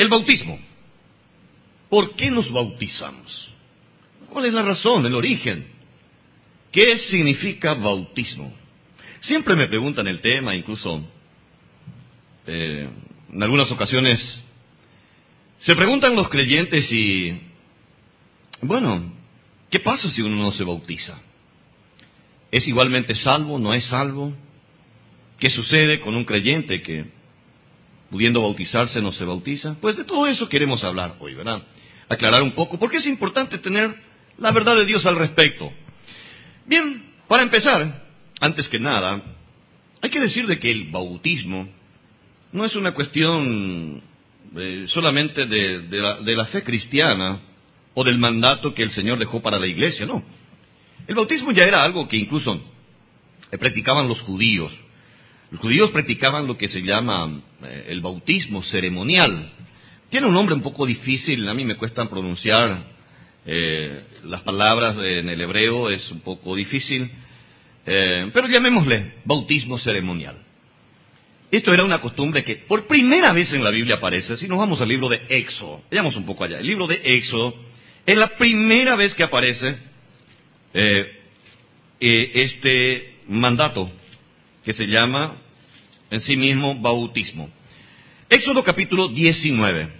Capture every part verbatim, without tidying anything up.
El bautismo. ¿Por qué nos bautizamos? ¿Cuál es la razón, el origen? ¿Qué significa bautismo? Siempre me preguntan el tema, incluso eh, en algunas ocasiones se preguntan los creyentes y, bueno, ¿qué pasa si uno no se bautiza? ¿Es igualmente salvo? ¿No es salvo? ¿Qué sucede con un creyente que, pudiendo bautizarse, no se bautiza? Pues de todo eso queremos hablar hoy, ¿verdad? Aclarar un poco, porque es importante tener la verdad de Dios al respecto. Bien, para empezar, antes que nada, hay que decir de que el bautismo no es una cuestión eh, solamente de, de, la, de la fe cristiana o del mandato que el Señor dejó para la iglesia, no. El bautismo ya era algo que incluso eh, practicaban los judíos. Los judíos practicaban lo que se llama eh, el bautismo ceremonial. Tiene un nombre un poco difícil, a mí me cuesta pronunciar eh, las palabras en el hebreo, es un poco difícil, eh, pero llamémosle bautismo ceremonial. Esto era una costumbre que por primera vez en la Biblia aparece. Si nos vamos al libro de Éxodo, vayamos un poco allá. El libro de Éxodo es la primera vez que aparece eh, eh, este mandato que se llama en sí mismo bautismo. Éxodo capítulo diecinueve.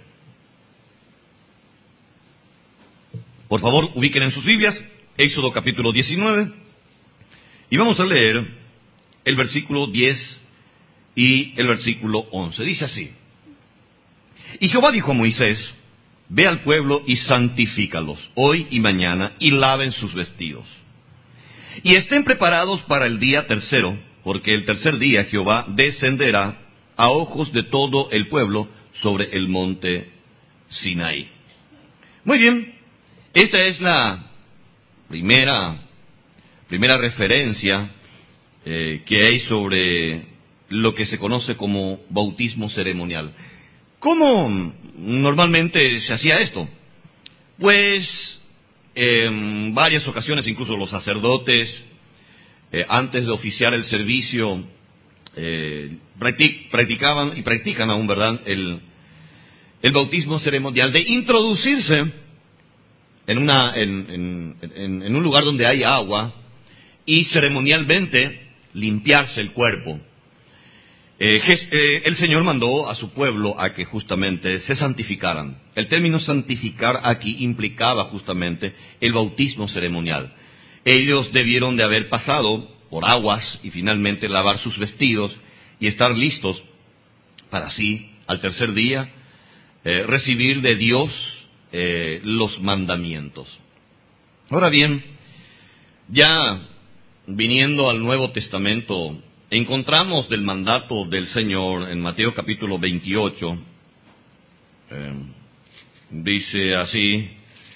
Por favor, ubiquen en sus Biblias, Éxodo capítulo diecinueve, y vamos a leer el versículo diez y el versículo once. Dice así: Y Jehová dijo a Moisés: Ve al pueblo y santifícalos hoy y mañana, y laven sus vestidos. Y estén preparados para el día tercero, porque el tercer día Jehová descenderá a ojos de todo el pueblo sobre el monte Sinaí. Muy bien, esta es la primera, primera referencia eh, que hay sobre lo que se conoce como bautismo ceremonial. ¿Cómo normalmente se hacía esto? Pues en varias ocasiones, incluso los sacerdotes, eh, antes de oficiar el servicio, eh, practic, practicaban y practican aún, ¿verdad?, el, el bautismo ceremonial de introducirse en, una, en, en, en un lugar donde hay agua y ceremonialmente limpiarse el cuerpo. Eh, eh, el Señor mandó a su pueblo a que justamente se santificaran. El término santificar aquí implicaba justamente el bautismo ceremonial. Ellos debieron de haber pasado por aguas y finalmente lavar sus vestidos y estar listos para así, al tercer día, eh, recibir de Dios eh, los mandamientos. Ahora bien, ya viniendo al Nuevo Testamento, encontramos del mandato del Señor en Mateo capítulo veintiocho, eh, dice así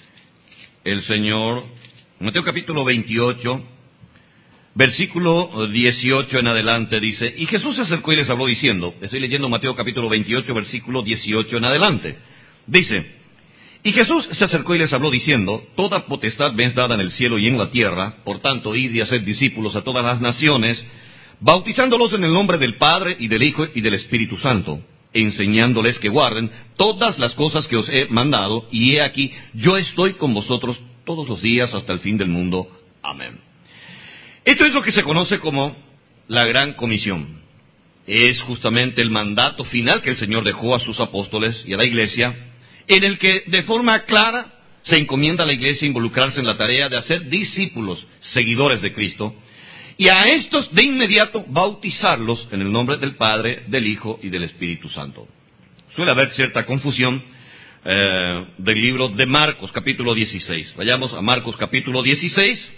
el Señor, Mateo capítulo veintiocho, versículo dieciocho en adelante, dice: Y Jesús se acercó y les habló diciendo, estoy leyendo Mateo capítulo veintiocho, versículo dieciocho en adelante, dice: Y Jesús se acercó y les habló diciendo, Toda potestad me es dada en el cielo y en la tierra, por tanto, id y haced discípulos a todas las naciones, bautizándolos en el nombre del Padre, y del Hijo, y del Espíritu Santo, enseñándoles que guarden todas las cosas que os he mandado, y he aquí, yo estoy con vosotros todos los días hasta el fin del mundo. Amén. Esto es lo que se conoce como la Gran Comisión. Es justamente el mandato final que el Señor dejó a sus apóstoles y a la iglesia, en el que de forma clara se encomienda a la iglesia involucrarse en la tarea de hacer discípulos, seguidores de Cristo, y a estos de inmediato bautizarlos en el nombre del Padre, del Hijo y del Espíritu Santo. Suele haber cierta confusión eh, del libro de Marcos, capítulo dieciséis. Vayamos a Marcos, capítulo dieciséis.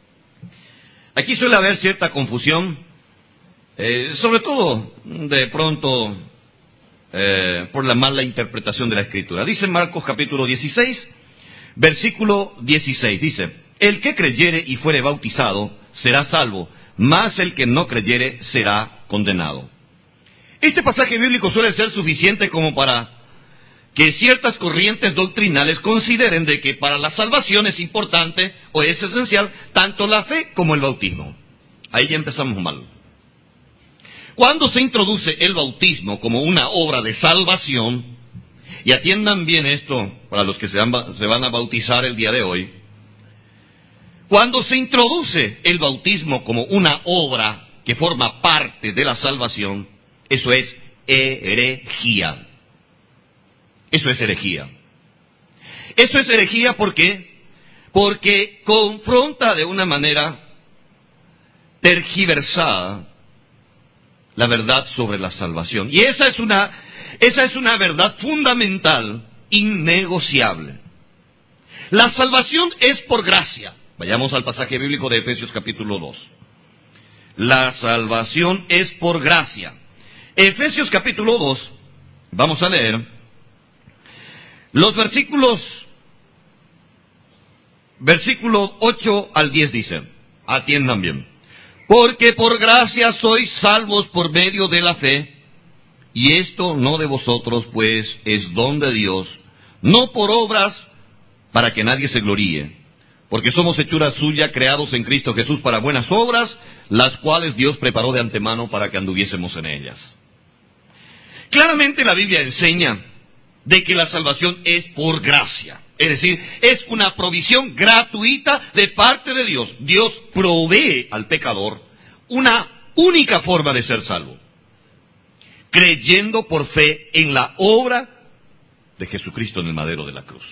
Aquí suele haber cierta confusión, eh, sobre todo de pronto eh, por la mala interpretación de la Escritura. Dice Marcos, capítulo dieciséis, versículo dieciséis, dice: El que creyere y fuere bautizado será salvo, mas el que no creyere será condenado. Este pasaje bíblico suele ser suficiente como para que ciertas corrientes doctrinales consideren de que para la salvación es importante o es esencial tanto la fe como el bautismo. Ahí ya empezamos mal. Cuando se introduce el bautismo como una obra de salvación, Y atiendan bien esto para los que se van, se van a bautizar el día de hoy. Cuando se introduce el bautismo como una obra que forma parte de la salvación, eso es herejía. Eso es herejía. Eso es herejía ¿por qué? Porque confronta de una manera tergiversada la verdad sobre la salvación. Y esa es una, esa es una verdad fundamental, innegociable. La salvación es por gracia. Vayamos al pasaje bíblico de Efesios capítulo dos. La salvación es por gracia. Efesios capítulo dos, vamos a leer los versículos, versículo ocho al diez dice, atiendan bien. Porque por gracia sois salvos por medio de la fe, y esto no de vosotros, pues es don de Dios, no por obras, para que nadie se gloríe. Porque somos hechura suya, creados en Cristo Jesús para buenas obras, las cuales Dios preparó de antemano para que anduviésemos en ellas. Claramente la Biblia enseña de que la salvación es por gracia. Es decir, es una provisión gratuita de parte de Dios. Dios provee al pecador una única forma de ser salvo: creyendo por fe en la obra de Jesucristo en el madero de la cruz.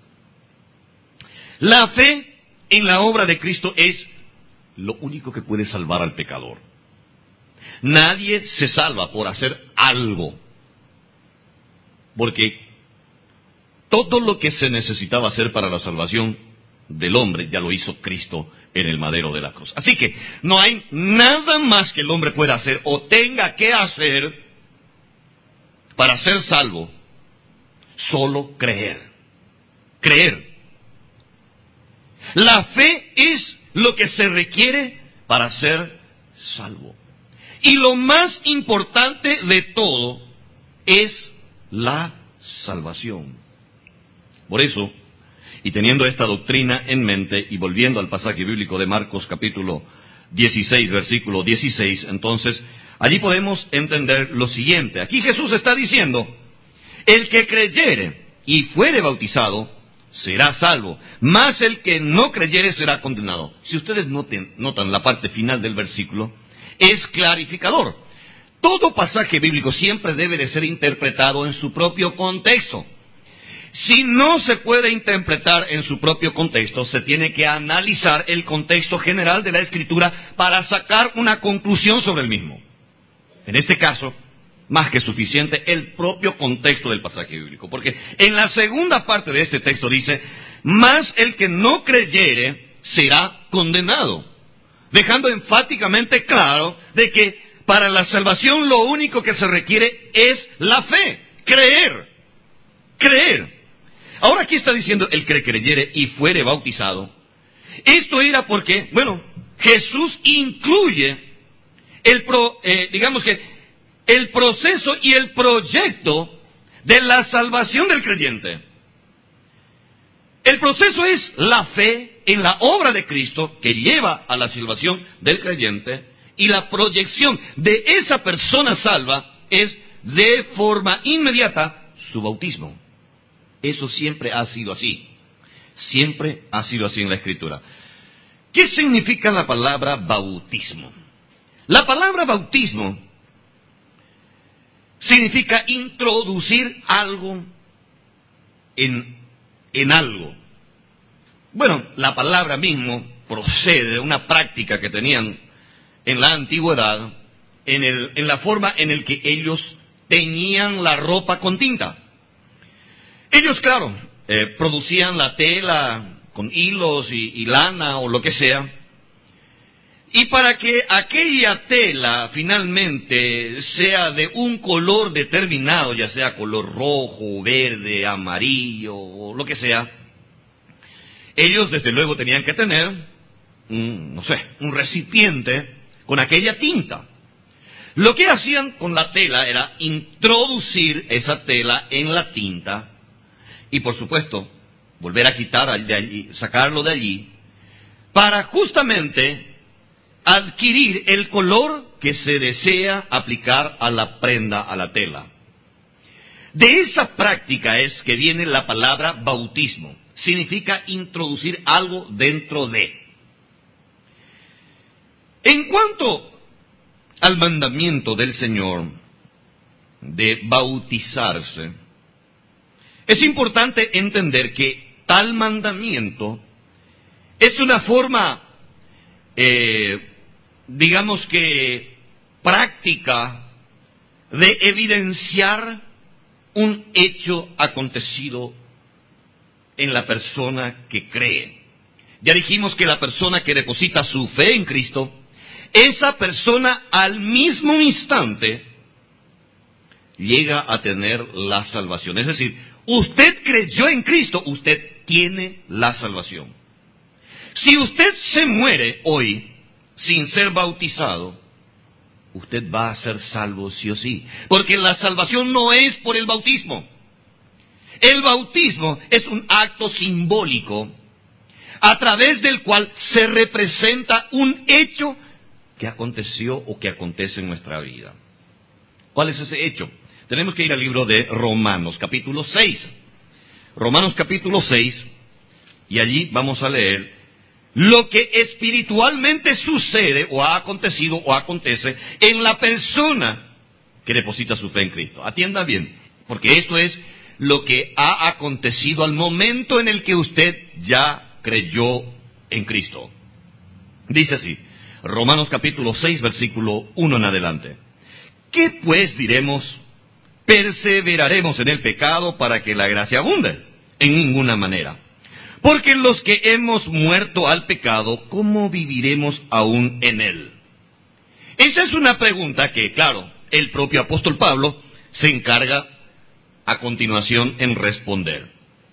La fe en la obra de Cristo es lo único que puede salvar al pecador. Nadie se salva por hacer algo, porque todo lo que se necesitaba hacer para la salvación del hombre ya lo hizo Cristo en el madero de la cruz. Así que no hay nada más que el hombre pueda hacer o tenga que hacer para ser salvo, solo creer. Creer. La fe es lo que se requiere para ser salvo. Y lo más importante de todo es la salvación. Por eso, y teniendo esta doctrina en mente, y volviendo al pasaje bíblico de Marcos capítulo dieciséis, versículo dieciséis, entonces, allí podemos entender lo siguiente. Aquí Jesús está diciendo, el que creyere y fuere bautizado, será salvo, mas el que no creyere será condenado. Si ustedes noten, notan la parte final del versículo, es clarificador. Todo pasaje bíblico siempre debe de ser interpretado en su propio contexto. Si no se puede interpretar en su propio contexto, se tiene que analizar el contexto general de la Escritura para sacar una conclusión sobre el mismo. En este caso, más que suficiente el propio contexto del pasaje bíblico. Porque en la segunda parte de este texto dice, mas el que no creyere será condenado. Dejando enfáticamente claro de que para la salvación lo único que se requiere es la fe, creer, creer. Ahora aquí está diciendo el que creyere y fuere bautizado. Esto era porque, bueno, Jesús incluye el pro, eh, digamos que el proceso y el proyecto de la salvación del creyente. El proceso es la fe en la obra de Cristo que lleva a la salvación del creyente, y la proyección de esa persona salva es de forma inmediata su bautismo. Eso siempre ha sido así. Siempre ha sido así en la Escritura. ¿Qué significa la palabra bautismo? La palabra bautismo significa introducir algo en, en algo. Bueno, la palabra mismo procede de una práctica que tenían en la antigüedad, en, el, en la forma en la que ellos teñían la ropa con tinta. Ellos, claro, eh, producían la tela con hilos y, y lana o lo que sea, y para que aquella tela finalmente sea de un color determinado, ya sea color rojo, verde, amarillo o lo que sea, ellos desde luego tenían que tener, un, no sé, un recipiente con aquella tinta. Lo que hacían con la tela era introducir esa tela en la tinta y, por supuesto, volver a quitar de allí, sacarlo de allí, para justamente adquirir el color que se desea aplicar a la prenda, a la tela. De esa práctica es que viene la palabra bautismo. Significa introducir algo dentro de. En cuanto al mandamiento del Señor de bautizarse, es importante entender que tal mandamiento es una forma, eh, digamos que, práctica de evidenciar un hecho acontecido en la persona que cree. Ya dijimos que la persona que deposita su fe en Cristo, esa persona al mismo instante llega a tener la salvación. Es decir, usted creyó en Cristo, usted tiene la salvación. Si usted se muere hoy sin ser bautizado, usted va a ser salvo sí o sí. Porque la salvación no es por el bautismo. El bautismo es un acto simbólico a través del cual se representa un hecho que aconteció o que acontece en nuestra vida. ¿Cuál es ese hecho? Tenemos que ir al libro de Romanos, capítulo seis. Romanos, capítulo seis, y allí vamos a leer lo que espiritualmente sucede o ha acontecido o acontece en la persona que deposita su fe en Cristo. Atienda bien, porque esto es lo que ha acontecido al momento en el que usted ya creyó en Cristo. Dice así, Romanos capítulo seis, versículo uno en adelante. ¿Qué pues diremos? ¿Perseveraremos en el pecado para que la gracia abunde? En ninguna manera. Porque los que hemos muerto al pecado, ¿cómo viviremos aún en él? Esa es una pregunta que, claro, el propio apóstol Pablo se encarga a continuación en responder.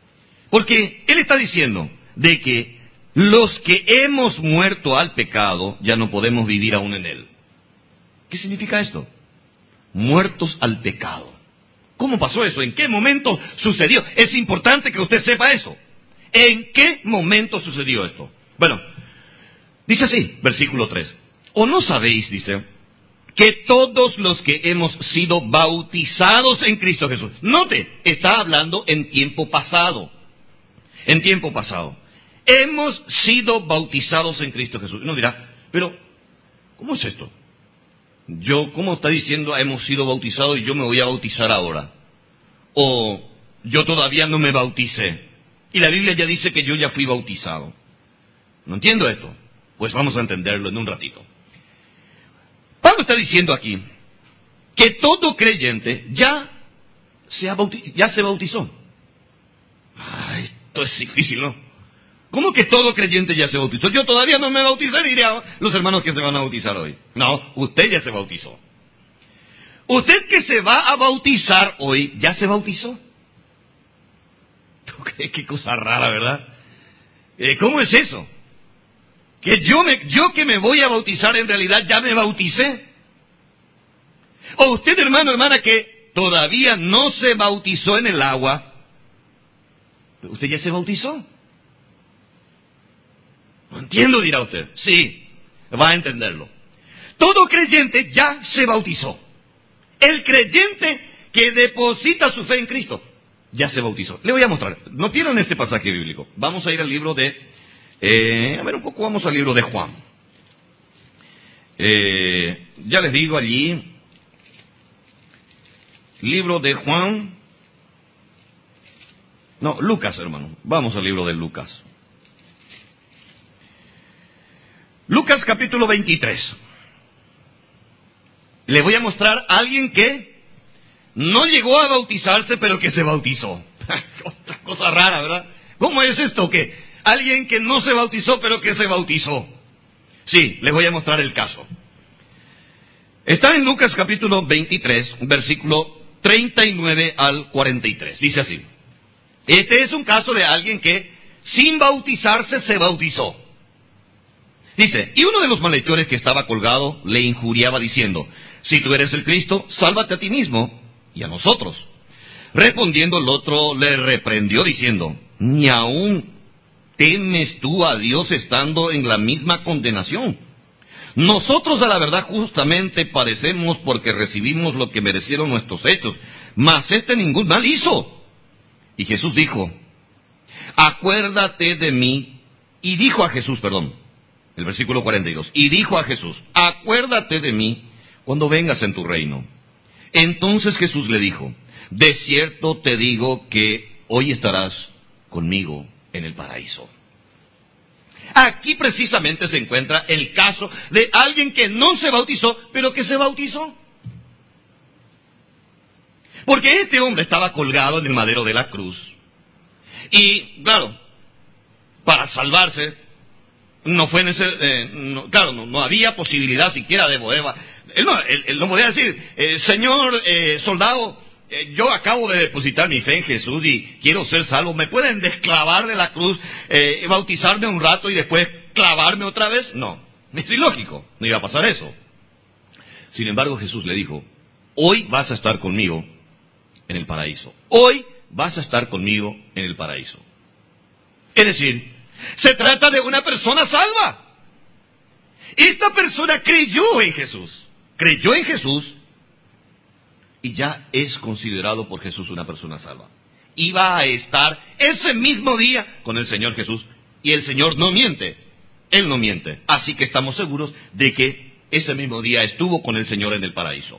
Porque él está diciendo de que los que hemos muerto al pecado, ya no podemos vivir aún en él. ¿Qué significa esto? Muertos al pecado. ¿Cómo pasó eso? ¿En qué momento sucedió? Es importante que usted sepa eso. ¿En qué momento sucedió esto? Bueno, dice así, versículo tres. ¿O no sabéis, dice, que todos los que hemos sido bautizados en Cristo Jesús? Note, está hablando en tiempo pasado. En tiempo pasado. Hemos sido bautizados en Cristo Jesús. Uno dirá, pero, ¿cómo es esto? Yo, ¿cómo está diciendo hemos sido bautizados y yo me voy a bautizar ahora? O yo todavía no me bauticé. Y la Biblia ya dice que yo ya fui bautizado. ¿No entiendo esto? Pues vamos a entenderlo en un ratito. Pablo está diciendo aquí que todo creyente ya se, ha bautiz- ya se bautizó. Ay, esto es difícil, ¿no? ¿Cómo que todo creyente ya se bautizó? Yo todavía no me bauticé, diría los hermanos que se van a bautizar hoy. No, usted ya se bautizó. Usted que se va a bautizar hoy, ¿ya se bautizó? ¿Qué, qué cosa rara, ¿verdad? Eh, ¿Cómo es eso? Que yo, me, yo que me voy a bautizar en realidad ya me bauticé. O usted, hermano, hermana, que todavía no se bautizó en el agua, ¿usted ya se bautizó? No entiendo, dirá usted. Sí, va a entenderlo. Todo creyente ya se bautizó. El creyente que deposita su fe en Cristo ya se bautizó. Le voy a mostrar. No pierdan este pasaje bíblico. Vamos a ir al libro de... Eh, a ver un poco, vamos al libro de Juan. Eh, ya les digo allí... Libro de Juan... No, Lucas, hermano. Vamos al libro de Lucas. Lucas capítulo veintitrés. Le voy a mostrar a alguien que no llegó a bautizarse, pero que se bautizó. Otra cosa rara, ¿verdad? ¿Cómo es esto? Que alguien que no se bautizó, pero que se bautizó. Sí, les voy a mostrar el caso. Está en Lucas capítulo veintitrés, versículo treinta y nueve al cuarenta y tres. Dice así. Este es un caso de alguien que sin bautizarse se bautizó. Dice, y uno de los malhechores que estaba colgado le injuriaba diciendo, si tú eres el Cristo, sálvate a ti mismo y a nosotros. Respondiendo el otro le reprendió diciendo, ni aún temes tú a Dios estando en la misma condenación. Nosotros a la verdad justamente padecemos porque recibimos lo que merecieron nuestros hechos, mas este ningún mal hizo. Y Jesús dijo, acuérdate de mí, y dijo a Jesús, perdón, el versículo cuarenta y dos, y dijo a Jesús, acuérdate de mí cuando vengas en tu reino. Entonces Jesús le dijo, de cierto te digo que hoy estarás conmigo en el paraíso. Aquí precisamente se encuentra el caso de alguien que no se bautizó, pero que se bautizó. Porque este hombre estaba colgado en el madero de la cruz. Y, claro, para salvarse, no fue necesario, eh, no, claro, no, no había posibilidad siquiera de poder. Él no, él, él no podía decir, eh, señor eh, soldado, eh, yo acabo de depositar mi fe en Jesús y quiero ser salvo. ¿Me pueden desclavar de la cruz, eh, bautizarme un rato y después clavarme otra vez? No, es ilógico, no iba a pasar eso. Sin embargo, Jesús le dijo, hoy vas a estar conmigo en el paraíso. Hoy vas a estar conmigo en el paraíso. Es decir, se trata de una persona salva. Esta persona creyó en Jesús. Creyó en Jesús y ya es considerado por Jesús una persona salva. Iba a estar ese mismo día con el Señor Jesús. Y el Señor no miente. Él no miente. Así que estamos seguros de que ese mismo día estuvo con el Señor en el paraíso.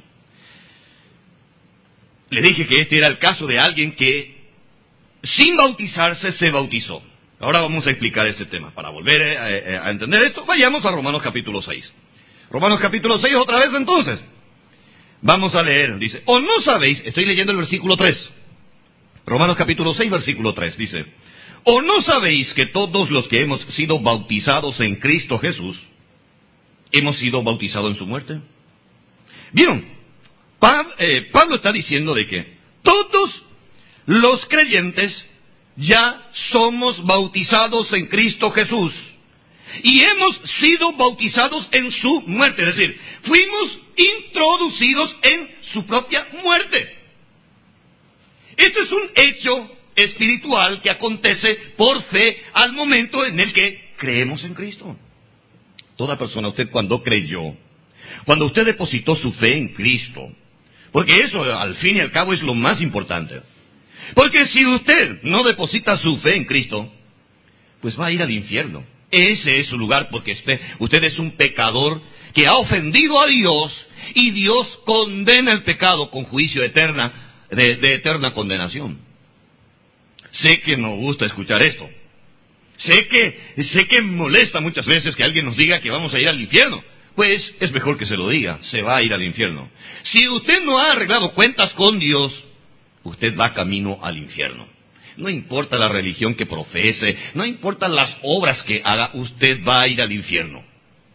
Le dije que este era el caso de alguien que sin bautizarse se bautizó. Ahora vamos a explicar este tema. Para volver a, a entender esto, vayamos a Romanos capítulo seis. Romanos capítulo seis otra vez entonces. Vamos a leer, dice, o no sabéis, estoy leyendo el versículo tres. Romanos capítulo seis, versículo tres, dice, o no sabéis que todos los que hemos sido bautizados en Cristo Jesús, hemos sido bautizados en su muerte. ¿Vieron? Pablo está diciendo de que todos los creyentes ya somos bautizados en Cristo Jesús y hemos sido bautizados en su muerte, es decir, fuimos introducidos en su propia muerte. Esto es un hecho espiritual que acontece por fe al momento en el que creemos en Cristo. Toda persona, usted cuando creyó, cuando usted depositó su fe en Cristo, porque eso al fin y al cabo es lo más importante. Porque si usted no deposita su fe en Cristo, pues va a ir al infierno. Ese es su lugar, porque usted es un pecador que ha ofendido a Dios y Dios condena el pecado con juicio eterna, de, de eterna condenación. Sé que nos gusta escuchar esto. Sé que, sé que molesta muchas veces que alguien nos diga que vamos a ir al infierno. Pues es mejor que se lo diga, se va a ir al infierno. Si usted no ha arreglado cuentas con Dios, usted va camino al infierno. No importa la religión que profese, no importa las obras que haga, usted va a ir al infierno.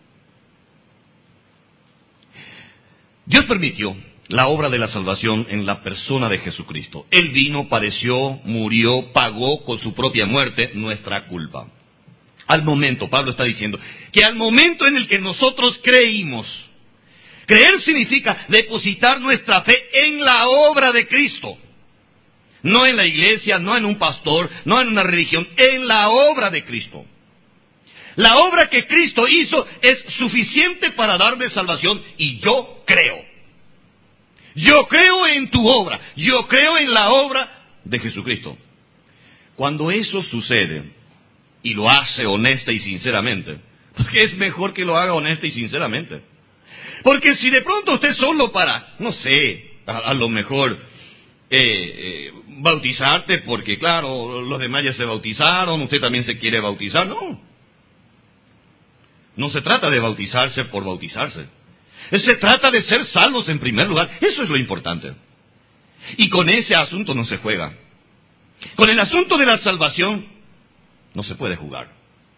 Dios permitió la obra de la salvación en la persona de Jesucristo. Él vino, padeció, murió, pagó con su propia muerte nuestra culpa. Al momento, Pablo está diciendo, que al momento en el que nosotros creímos, creer significa depositar nuestra fe en la obra de Cristo. No en la iglesia, no en un pastor, no en una religión, en la obra de Cristo. La obra que Cristo hizo es suficiente para darme salvación y yo creo. Yo creo en tu obra, yo creo en la obra de Jesucristo. Cuando eso sucede, y lo hace honesta y sinceramente, porque es mejor que lo haga honesta y sinceramente. Porque si de pronto usted solo para, no sé, a, a lo mejor eh, eh, bautizarte, porque claro, los demás ya se bautizaron, usted también se quiere bautizar, no. No se trata de bautizarse por bautizarse. Se trata de ser salvos en primer lugar, eso es lo importante. Y con ese asunto no se juega. Con el asunto de la salvación no se puede jugar.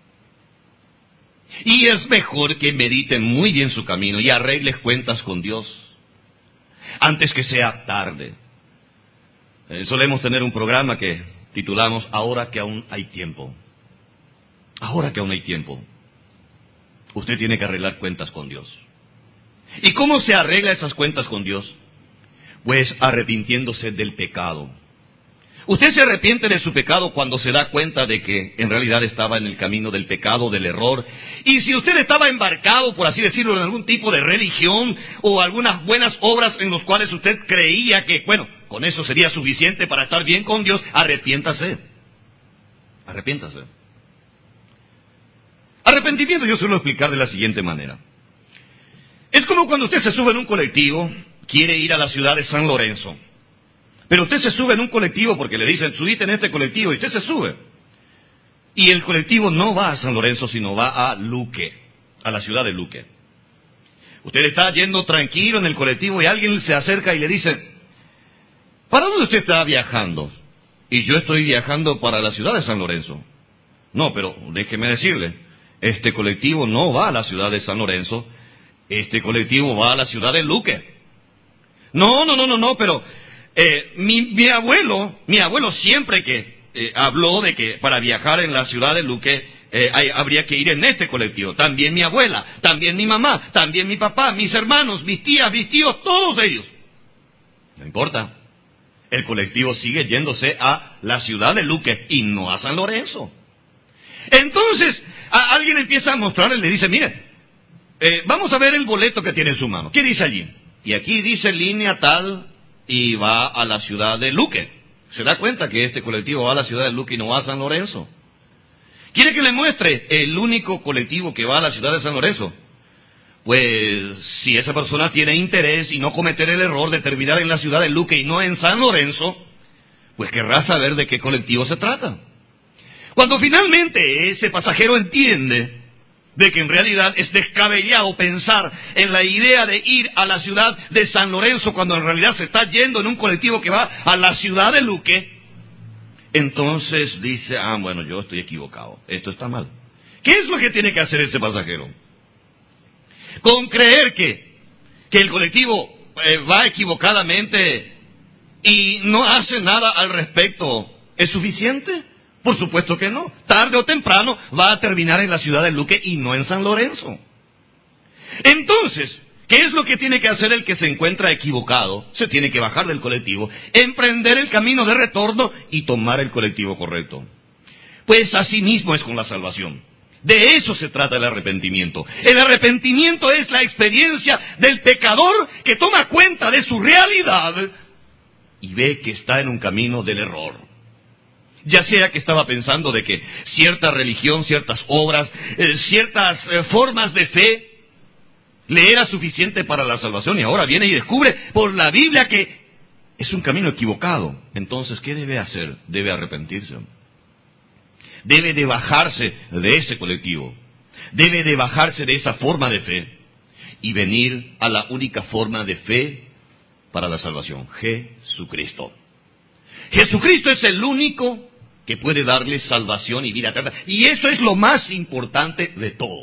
Y es mejor que medite muy bien su camino y arregle cuentas con Dios antes que sea tarde. Eh, solemos tener un programa que titulamos Ahora que aún hay tiempo. Ahora que aún hay tiempo. Usted tiene que arreglar cuentas con Dios. ¿Y cómo se arregla esas cuentas con Dios? Pues arrepintiéndose del pecado. Usted se arrepiente de su pecado cuando se da cuenta de que en realidad estaba en el camino del pecado, del error. Y si usted estaba embarcado, por así decirlo, en algún tipo de religión o algunas buenas obras en las cuales usted creía que, bueno, con eso sería suficiente para estar bien con Dios. Arrepiéntase. Arrepiéntase. Arrepentimiento yo suelo explicar de la siguiente manera. Es como cuando usted se sube en un colectivo, quiere ir a la ciudad de San Lorenzo. Pero usted se sube en un colectivo porque le dicen, subite en este colectivo, y usted se sube. Y el colectivo no va a San Lorenzo, sino va a Luque, a la ciudad de Luque. Usted está yendo tranquilo en el colectivo y alguien se acerca y le dice, ¿para dónde usted está viajando? Y yo estoy viajando para la ciudad de San Lorenzo. No, pero déjeme decirle, este colectivo no va a la ciudad de San Lorenzo, este colectivo va a la ciudad de Luque. No, no, no, no, no, pero eh, mi, mi abuelo, mi abuelo siempre que eh, habló de que para viajar en la ciudad de Luque eh, hay, habría que ir en este colectivo. También mi abuela, también mi mamá, también mi papá, mis hermanos, mis tías, mis tíos, todos ellos. No importa. El colectivo sigue yéndose a la ciudad de Luque y no a San Lorenzo. Entonces, a alguien empieza a mostrarle y le dice, mire, eh, vamos a ver el boleto que tiene en su mano. ¿Qué dice allí? Y aquí dice línea tal y va a la ciudad de Luque. ¿Se da cuenta que este colectivo va a la ciudad de Luque y no va a San Lorenzo? ¿Quiere que le muestre el único colectivo que va a la ciudad de San Lorenzo? Pues si esa persona tiene interés y no cometer el error de terminar en la ciudad de Luque y no en San Lorenzo, pues querrá saber de qué colectivo se trata. Cuando finalmente ese pasajero entiende de que en realidad es descabellado pensar en la idea de ir a la ciudad de San Lorenzo cuando en realidad se está yendo en un colectivo que va a la ciudad de Luque, entonces dice, ah, bueno, yo estoy equivocado, esto está mal. ¿Qué es lo que tiene que hacer ese pasajero? Con creer que, que el colectivo eh, va equivocadamente y no hace nada al respecto, ¿es suficiente? Por supuesto que no. Tarde o temprano va a terminar en la ciudad de Luque y no en San Lorenzo. Entonces, ¿qué es lo que tiene que hacer el que se encuentra equivocado? Se tiene que bajar del colectivo, emprender el camino de retorno y tomar el colectivo correcto. Pues así mismo es con la salvación. De eso se trata el arrepentimiento. El arrepentimiento es la experiencia del pecador que toma cuenta de su realidad y ve que está en un camino del error. Ya sea que estaba pensando de que cierta religión, ciertas obras, eh, ciertas eh, formas de fe le era suficiente para la salvación y ahora viene y descubre por la Biblia que es un camino equivocado. Entonces, ¿qué debe hacer? Debe arrepentirse. Debe de bajarse de ese colectivo. Debe de bajarse de esa forma de fe y venir a la única forma de fe para la salvación, Jesucristo. Jesucristo es el único que puede darle salvación y vida eterna. Y eso es lo más importante de todo.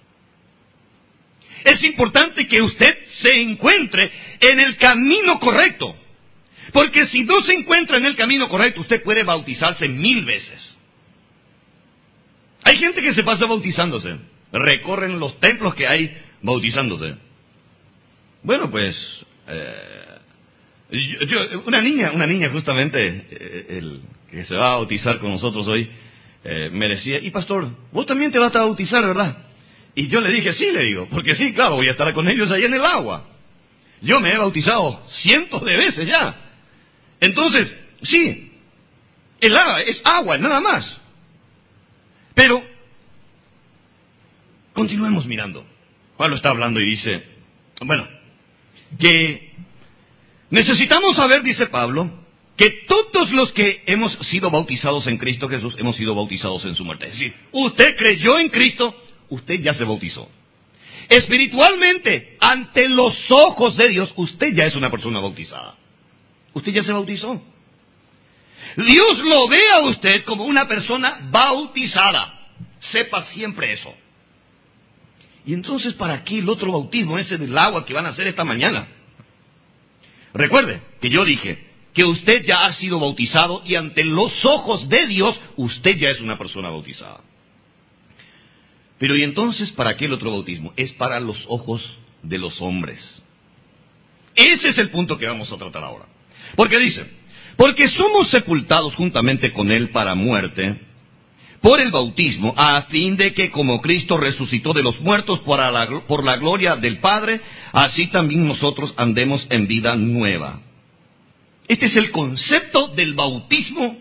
Es importante que usted se encuentre en el camino correcto. Porque si no se encuentra en el camino correcto, usted puede bautizarse mil veces. Hay gente que se pasa bautizándose. Recorren los templos que hay bautizándose. Bueno, pues... Eh, yo, yo, una niña, una niña justamente, eh, el que se va a bautizar con nosotros hoy, eh, me decía, y pastor, vos también te vas a bautizar, ¿verdad? Y yo le dije, sí, le digo, porque sí, claro, voy a estar con ellos ahí en el agua. Yo me he bautizado cientos de veces ya. Entonces, sí, el agua es agua, nada más. Pero, continuemos mirando. Pablo está hablando y dice, bueno, que necesitamos saber, dice Pablo, que todos los que hemos sido bautizados en Cristo Jesús, hemos sido bautizados en su muerte. Es decir, usted creyó en Cristo, usted ya se bautizó. Espiritualmente, ante los ojos de Dios, usted ya es una persona bautizada. Usted ya se bautizó. Dios lo ve a usted como una persona bautizada. Sepa siempre eso. Y entonces, ¿para qué el otro bautismo, ese del agua que van a hacer esta mañana? Recuerde que yo dije que usted ya ha sido bautizado y ante los ojos de Dios, usted ya es una persona bautizada. Pero ¿y entonces para qué el otro bautismo? Es para los ojos de los hombres. Ese es el punto que vamos a tratar ahora. Porque dice, porque somos sepultados juntamente con Él para muerte, por el bautismo, a fin de que como Cristo resucitó de los muertos por la, por la gloria del Padre, así también nosotros andemos en vida nueva. Este es el concepto del bautismo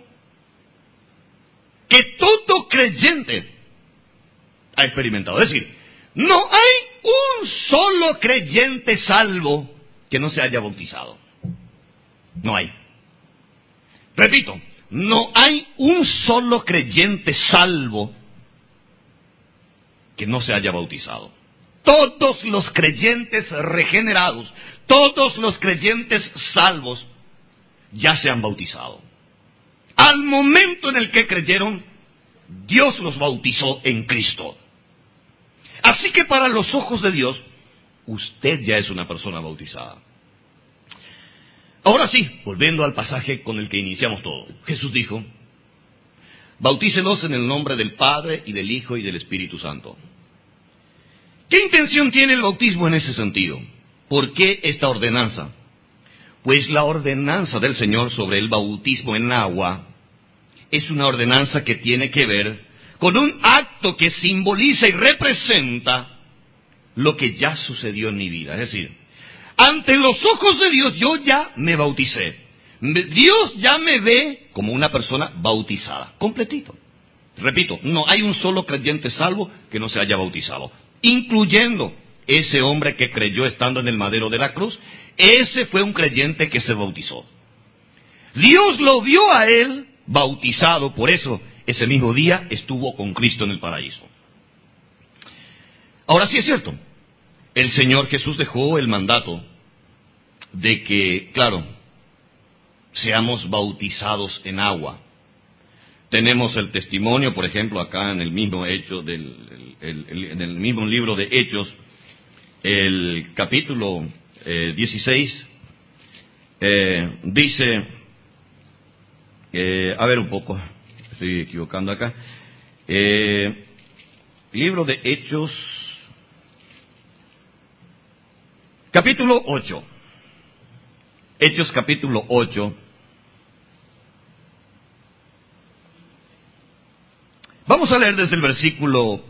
que todo creyente ha experimentado. Es decir, no hay un solo creyente salvo que no se haya bautizado. No hay. Repito, no hay un solo creyente salvo que no se haya bautizado. Todos los creyentes regenerados, todos los creyentes salvos, ya se han bautizado. Al momento en el que creyeron, Dios los bautizó en Cristo. Así que para los ojos de Dios, usted ya es una persona bautizada. Ahora sí, volviendo al pasaje con el que iniciamos todo. Jesús dijo, bautícelos en el nombre del Padre y del Hijo y del Espíritu Santo. ¿Qué intención tiene el bautismo en ese sentido? ¿Por qué esta ordenanza? Pues la ordenanza del Señor sobre el bautismo en agua es una ordenanza que tiene que ver con un acto que simboliza y representa lo que ya sucedió en mi vida. Es decir, ante los ojos de Dios yo ya me bauticé. Dios ya me ve como una persona bautizada, completito. Repito, no hay un solo creyente salvo que no se haya bautizado, incluyendo ese hombre que creyó estando en el madero de la cruz. Ese fue un creyente que se bautizó. Dios lo vio a él bautizado, por eso ese mismo día estuvo con Cristo en el paraíso. Ahora sí es cierto, el Señor Jesús dejó el mandato de que, claro, seamos bautizados en agua. Tenemos el testimonio, por ejemplo, acá en el mismo hecho del, el, el, en el mismo libro de Hechos, el capítulo eh, dieciséis, eh, dice, eh, a ver un poco, estoy equivocando acá, eh, libro de Hechos, capítulo ocho, Hechos capítulo ocho, vamos a leer desde el versículo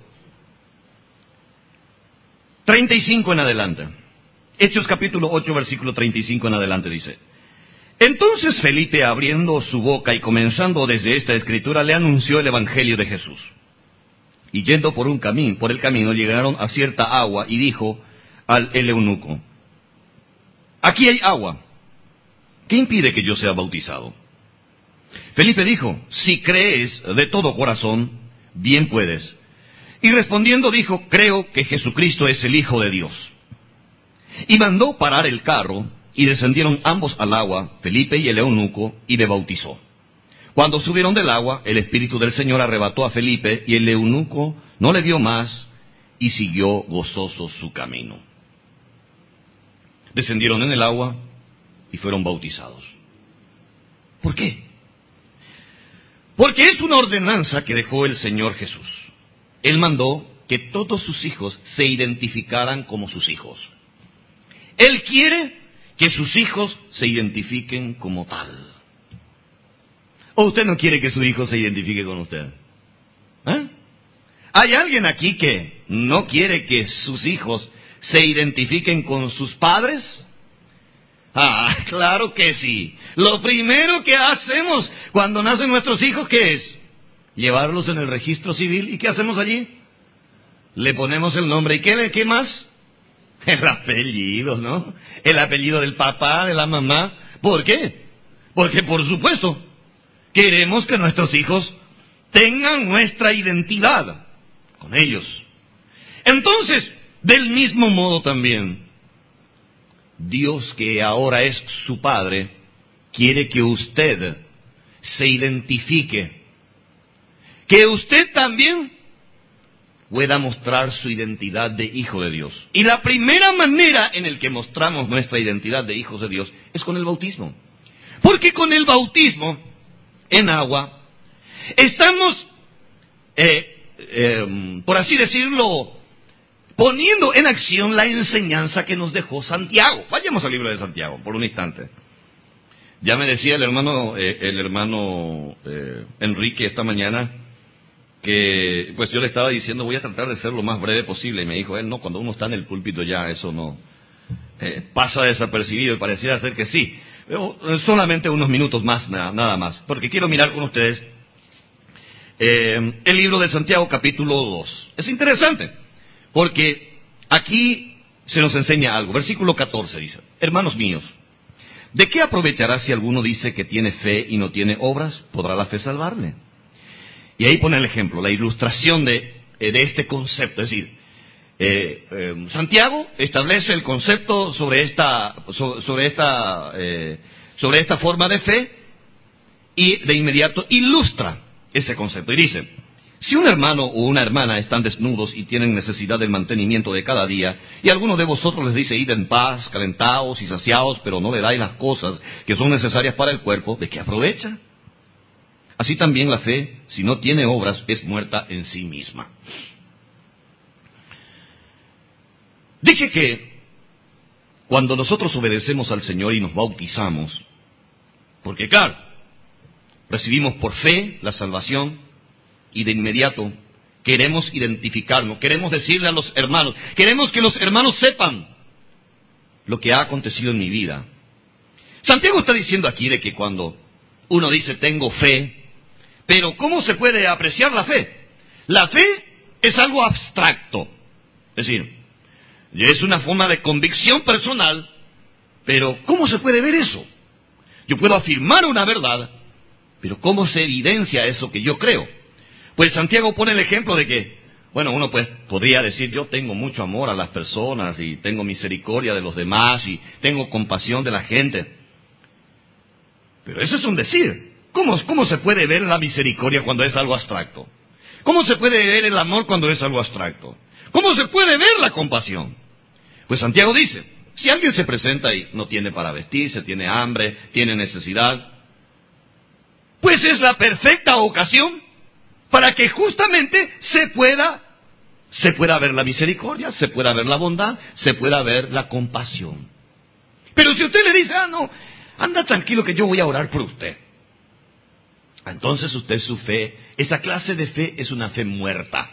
treinta y cinco en adelante. Hechos capítulo ocho, versículo treinta y cinco en adelante dice, entonces Felipe, abriendo su boca y comenzando desde esta escritura, le anunció el evangelio de Jesús. Y yendo por un camino, por el camino llegaron a cierta agua y dijo al el eunuco, aquí hay agua, ¿qué impide que yo sea bautizado? Felipe dijo, si crees de todo corazón, bien puedes. Y respondiendo dijo, creo que Jesucristo es el Hijo de Dios. Y mandó parar el carro, y descendieron ambos al agua, Felipe y el eunuco, y le bautizó. Cuando subieron del agua, el Espíritu del Señor arrebató a Felipe, y el eunuco no le vio más, y siguió gozoso su camino. Descendieron en el agua, y fueron bautizados. ¿Por qué? Porque es una ordenanza que dejó el Señor Jesús. Él mandó que todos sus hijos se identificaran como sus hijos. Él quiere que sus hijos se identifiquen como tal. ¿O usted no quiere que su hijo se identifique con usted? ¿Eh? ¿Hay alguien aquí que no quiere que sus hijos se identifiquen con sus padres? Ah, claro que sí. Lo primero que hacemos cuando nacen nuestros hijos, ¿qué es? Llevarlos en el registro civil. ¿Y qué hacemos allí? Le ponemos el nombre. ¿Y qué, qué más? El apellido, ¿no? El apellido del papá, de la mamá. ¿Por qué? Porque, por supuesto, queremos que nuestros hijos tengan nuestra identidad con ellos. Entonces, del mismo modo también, Dios, que ahora es su Padre, quiere que usted se identifique, que usted también pueda mostrar su identidad de hijo de Dios. Y la primera manera en la que mostramos nuestra identidad de hijos de Dios es con el bautismo. Porque con el bautismo en agua estamos, eh, eh, por así decirlo, poniendo en acción la enseñanza que nos dejó Santiago. Vayamos al libro de Santiago por un instante. Ya me decía el hermano, eh, el hermano eh, Enrique esta mañana que, pues yo le estaba diciendo, voy a tratar de ser lo más breve posible. Y me dijo, él no, cuando uno está en el púlpito ya eso no eh, pasa desapercibido. Y pareciera ser que sí. solamente unos minutos más, nada, nada más, porque quiero mirar con ustedes eh, el libro de Santiago capítulo dos. Es interesante, porque aquí se nos enseña algo. Versículo catorce dice: hermanos míos, ¿de qué aprovechará si alguno dice que tiene fe y no tiene obras? ¿Podrá la fe salvarle? Y ahí pone el ejemplo, la ilustración de, de este concepto. Es decir, eh, eh, Santiago establece el concepto sobre esta, sobre, sobre esta, eh, sobre esta forma de fe, y de inmediato ilustra ese concepto. Y dice: si un hermano o una hermana están desnudos y tienen necesidad del mantenimiento de cada día, y alguno de vosotros les dice: id en paz, calentaos y saciaos, pero no le dais las cosas que son necesarias para el cuerpo, ¿de qué aprovecha? Así también la fe, si no tiene obras, es muerta en sí misma. Dije que cuando nosotros obedecemos al Señor y nos bautizamos, porque claro, recibimos por fe la salvación, y de inmediato queremos identificarnos, queremos decirle a los hermanos, queremos que los hermanos sepan lo que ha acontecido en mi vida. Santiago está diciendo aquí de que cuando uno dice tengo fe, pero ¿cómo se puede apreciar la fe? La fe es algo abstracto, es decir, es una forma de convicción personal, pero ¿cómo se puede ver eso? Yo puedo afirmar una verdad, pero ¿cómo se evidencia eso que yo creo? Pues Santiago pone el ejemplo de que, bueno, uno pues podría decir: yo tengo mucho amor a las personas, y tengo misericordia de los demás, y tengo compasión de la gente. Pero eso es un decir. ¿Cómo, cómo se puede ver la misericordia cuando es algo abstracto? ¿Cómo se puede ver el amor cuando es algo abstracto? ¿Cómo se puede ver la compasión? Pues Santiago dice: si alguien se presenta y no tiene para vestirse, tiene hambre, tiene necesidad, pues es la perfecta ocasión para que justamente se pueda, se pueda ver la misericordia, se pueda ver la bondad, se pueda ver la compasión. Pero si usted le dice: ah, no, anda tranquilo que yo voy a orar por usted, entonces usted, su fe, esa clase de fe es una fe muerta.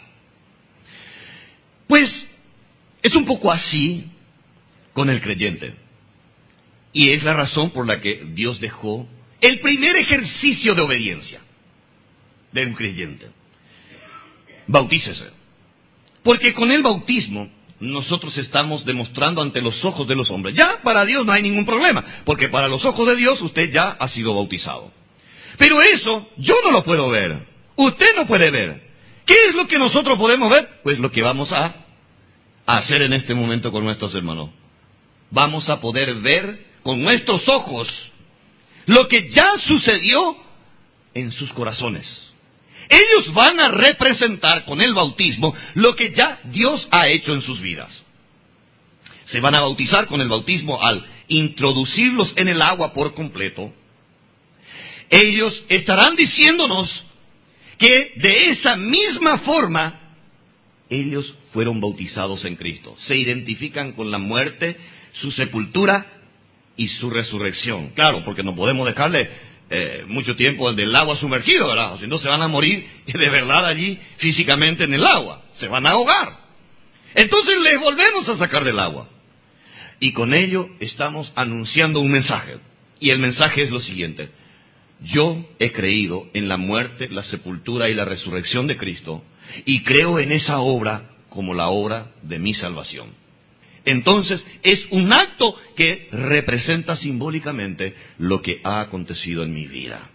Pues es un poco así con el creyente. Y es la razón por la que Dios dejó el primer ejercicio de obediencia de un creyente: bautícese. Porque con el bautismo nosotros estamos demostrando ante los ojos de los hombres. Ya para Dios no hay ningún problema, porque para los ojos de Dios usted ya ha sido bautizado. Pero eso yo no lo puedo ver, usted no puede ver. ¿Qué es lo que nosotros podemos ver? Pues lo que vamos a hacer en este momento con nuestros hermanos. Vamos a poder ver con nuestros ojos lo que ya sucedió en sus corazones. Ellos van a representar con el bautismo lo que ya Dios ha hecho en sus vidas. Se van a bautizar con el bautismo al introducirlos en el agua por completo. Ellos estarán diciéndonos que de esa misma forma ellos fueron bautizados en Cristo. Se identifican con la muerte, su sepultura y su resurrección. Claro, porque no podemos dejarle eh, mucho tiempo del agua sumergido, ¿verdad? O si no, se van a morir de verdad allí físicamente en el agua. Se van a ahogar. Entonces les volvemos a sacar del agua. Y con ello estamos anunciando un mensaje. Y el mensaje es lo siguiente: yo he creído en la muerte, la sepultura y la resurrección de Cristo, y creo en esa obra como la obra de mi salvación. Entonces, es un acto que representa simbólicamente lo que ha acontecido en mi vida.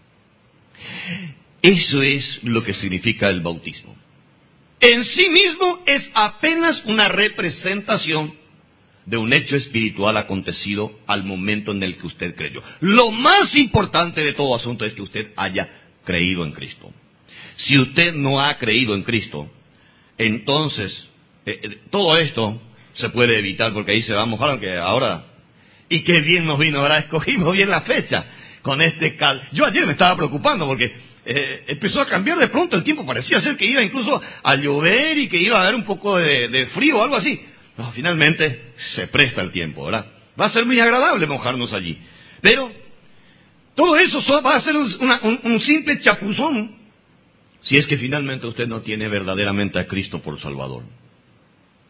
Eso es lo que significa el bautismo. En sí mismo es apenas una representación de un hecho espiritual acontecido al momento en el que usted creyó. Lo más importante de todo asunto es que usted haya creído en Cristo. Si usted no ha creído en Cristo, entonces eh, eh, todo esto se puede evitar, porque ahí se va a mojar, aunque ahora, y qué bien nos vino, ahora escogimos bien la fecha con este cal. Yo ayer me estaba preocupando porque eh, empezó a cambiar de pronto el tiempo, parecía ser que iba incluso a llover y que iba a haber un poco de, de frío o algo así. No, finalmente se presta el tiempo, ¿verdad? Va a ser muy agradable mojarnos allí. Pero todo eso va a ser un, una, un, un simple chapuzón si es que finalmente usted no tiene verdaderamente a Cristo por Salvador.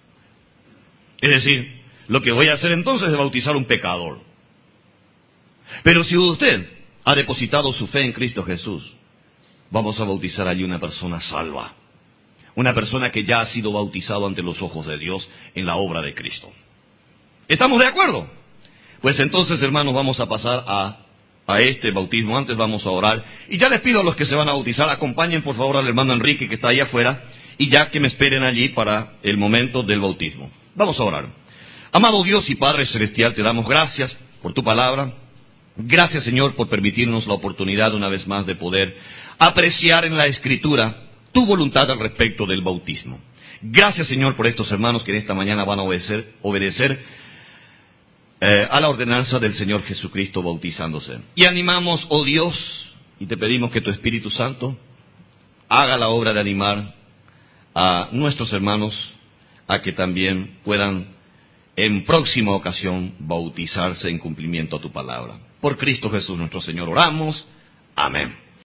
Es decir, lo que voy a hacer entonces es bautizar un pecador. Pero si usted ha depositado su fe en Cristo Jesús, vamos a bautizar allí una persona salva. Una persona que ya ha sido bautizado ante los ojos de Dios en la obra de Cristo. ¿Estamos de acuerdo? Pues entonces, hermanos, vamos a pasar a, a este bautismo. Antes vamos a orar. Y ya les pido a los que se van a bautizar, acompañen por favor al hermano Enrique que está ahí afuera, y ya que me esperen allí para el momento del bautismo. Vamos a orar. Amado Dios y Padre Celestial, te damos gracias por tu palabra. Gracias, Señor, por permitirnos la oportunidad una vez más de poder apreciar en la Escritura tu voluntad al respecto del bautismo. Gracias, Señor, por estos hermanos que en esta mañana van a obedecer, obedecer eh, a la ordenanza del Señor Jesucristo bautizándose. Y animamos, oh Dios, y te pedimos que tu Espíritu Santo haga la obra de animar a nuestros hermanos a que también puedan en próxima ocasión bautizarse en cumplimiento a tu palabra. Por Cristo Jesús nuestro Señor oramos. Amén.